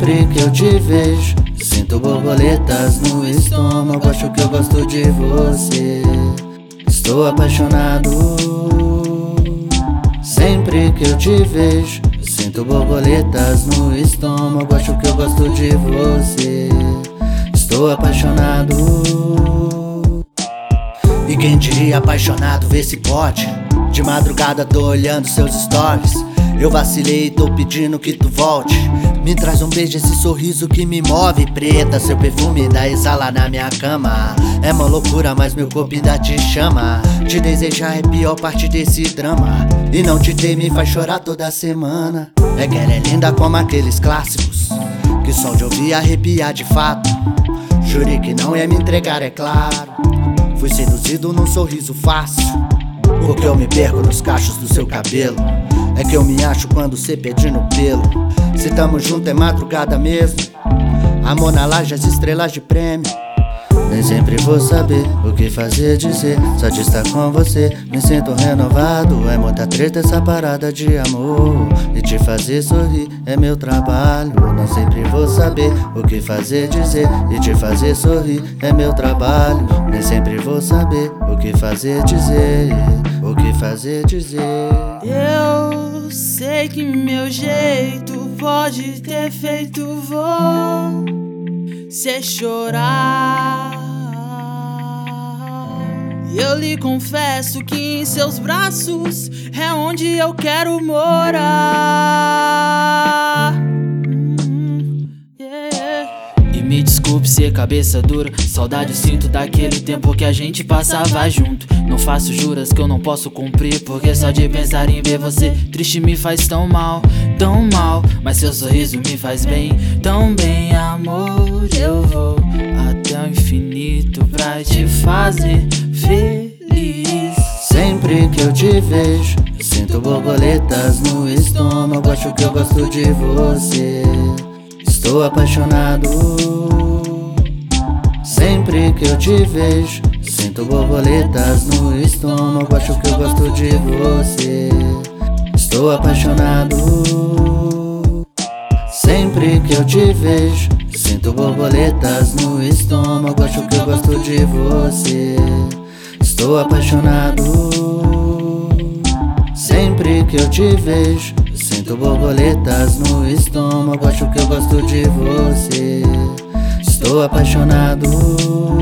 Sempre que eu te vejo, sinto borboletas no estômago. Acho que eu gosto de você. Estou apaixonado. Sempre que eu te vejo, sinto borboletas no estômago. Acho que eu gosto de você. Estou apaixonado. E quem diria apaixonado vê se pode. De madrugada tô olhando seus stories. Eu vacilei e tô pedindo que tu volte. Me traz um beijo, esse sorriso que me move. Preta, seu perfume ainda exala na minha cama. É uma loucura, mas meu corpo ainda te chama. Te desejar é a pior parte desse drama. E não te ter me faz chorar toda semana. É que ela é linda como aqueles clássicos, que só de ouvir arrepiar de fato. Jurei que não ia me entregar, é claro. Fui seduzido num sorriso fácil, porque eu me perco nos cachos do seu cabelo. É que eu me acho quando cê pede no pelo. Se tamo junto é madrugada mesmo. Amor na laje, as estrelas de prêmio. Nem sempre vou saber o que fazer, dizer. Só de estar com você me sinto renovado. É muita treta essa parada de amor. E te fazer sorrir é meu trabalho. Não sempre vou saber o que fazer, dizer. E te fazer sorrir é meu trabalho. Nem sempre vou saber o que fazer, dizer. O que fazer, dizer. Eu sei que meu jeito pode ter feito você chorar. Eu lhe confesso que em seus braços é onde eu quero morar. E me desculpe ser cabeça dura, saudade eu sinto daquele tempo que a gente passava junto. Não faço juras que eu não posso cumprir, porque só de pensar em ver você triste me faz tão mal, tão mal. Mas seu sorriso me faz bem, tão bem, amor. Eu vou até o infinito pra te fazer feliz. Sempre que eu te vejo, sinto borboletas no estômago. Acho que eu gosto de você. Estou apaixonado. Sempre que eu te vejo, sinto borboletas no estômago. Acho que eu gosto de você. Estou apaixonado. Sempre que eu te vejo, sinto borboletas no estômago. Acho que eu gosto de você. Estou apaixonado. Sempre que eu te vejo, sinto borboletas no estômago. Acho que eu gosto de você. Estou apaixonado.